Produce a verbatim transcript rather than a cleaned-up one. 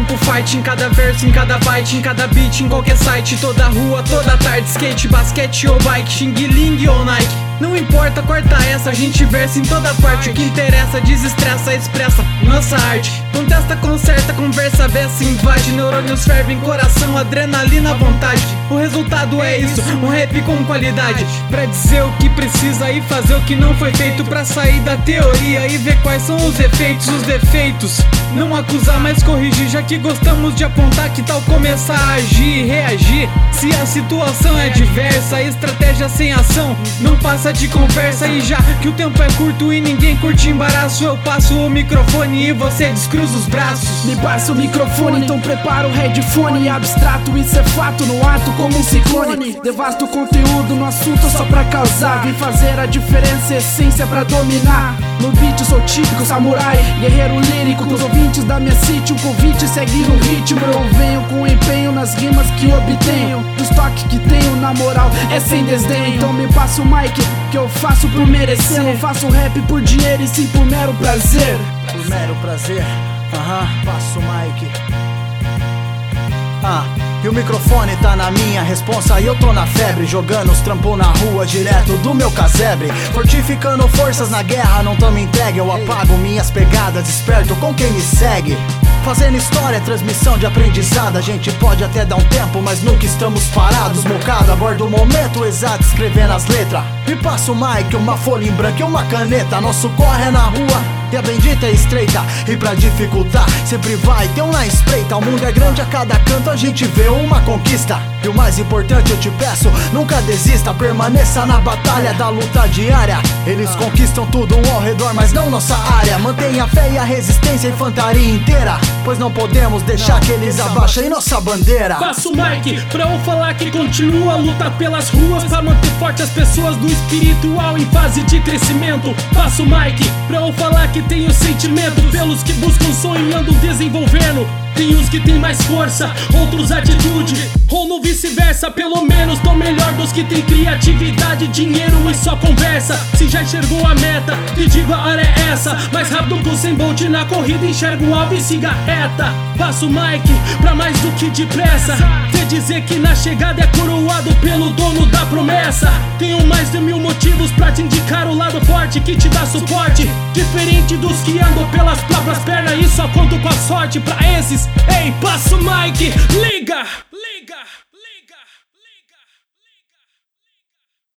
campo fight, em cada verso, em cada byte, em cada beat, em qualquer site, toda rua, toda tarde, skate, basquete ou bike, xing ling ou Nike. Não importa, corta essa, a gente versa em toda parte. O que interessa, desestressa, expressa nossa arte. Contesta, conserta, conversa, beça, invade. Neurônios fervem, coração, adrenalina, vontade. O resultado é isso, um rap com qualidade. Pra dizer o que precisa e fazer o que não foi feito. Pra sair da teoria e ver quais são os efeitos, os defeitos. Não acusar, mas corrigir, já que gostamos de apontar. Que tal começar a agir e reagir? Se a situação é diversa, estratégia sem ação não passa de conversa. E já que o tempo é curto e ninguém curte embaraço, eu passo o microfone e você descruza os braços. Me passa o microfone, então prepara o headphone. Abstrato, isso é fato no ato como um ciclone. Devasto o conteúdo no assunto só pra causar. Vim fazer a diferença, essência pra dominar. No beat sou típico samurai, guerreiro lírico. Pros ouvintes da minha city, um convite segue no ritmo. Eu venho com empenho nas rimas que obtenho. Do estoque que tenho na moral é sem desdém. Então me passa o mic que eu faço por merecer. Não faço rap por dinheiro e sim por mero prazer. Por mero prazer, aham, uh-huh. Passo o mic. Ah, e o microfone tá na minha responsa e eu tô na febre, jogando os trampos na rua direto do meu casebre. Fortificando forças na guerra, não tamo entregue. Eu apago minhas pegadas, desperto com quem me segue. Fazendo história, transmissão de aprendizado. A gente pode até dar um tempo, mas nunca estamos parados. Mocado, abordo o momento exato, escrevendo as letras. Me passa o mic, uma folha em branco e uma caneta. Nosso corre é na rua e a bendita é estreita. E pra dificultar, sempre vai ter um na espreita. O mundo é grande, a cada canto a gente vê uma conquista. E o mais importante eu te peço, nunca desista. Permaneça na batalha da luta diária. Eles conquistam tudo ao redor, mas não nossa área. Mantenha a fé e a resistência, a infantaria inteira, pois não podemos deixar que eles abaixem nossa bandeira. Passo o mic pra eu falar que continua a luta pelas ruas, pra manter forte as pessoas do espiritual em fase de crescimento. Passo o mic pra eu falar que tenho sentimento pelos que buscam sonhando, desenvolvendo. Tem uns que tem mais força, outros atitude, ou no vice-versa. Pelo menos tô melhor dos que tem criatividade, dinheiro e só conversa. Se já enxergou a meta, te digo a hora é essa. Mais rápido que o Usain Bolt na corrida, enxerga o alvo e siga reta. Passo o mic pra mais do que depressa. Quer dizer que na chegada é coroado pelo dono da promessa. Tenho mais de mil motivos pra te indicar o lado forte que te dá suporte. Diferente dos que andam pelas próprias pernas e só conto com a sorte. Pra esses, ei, passa o mic, liga!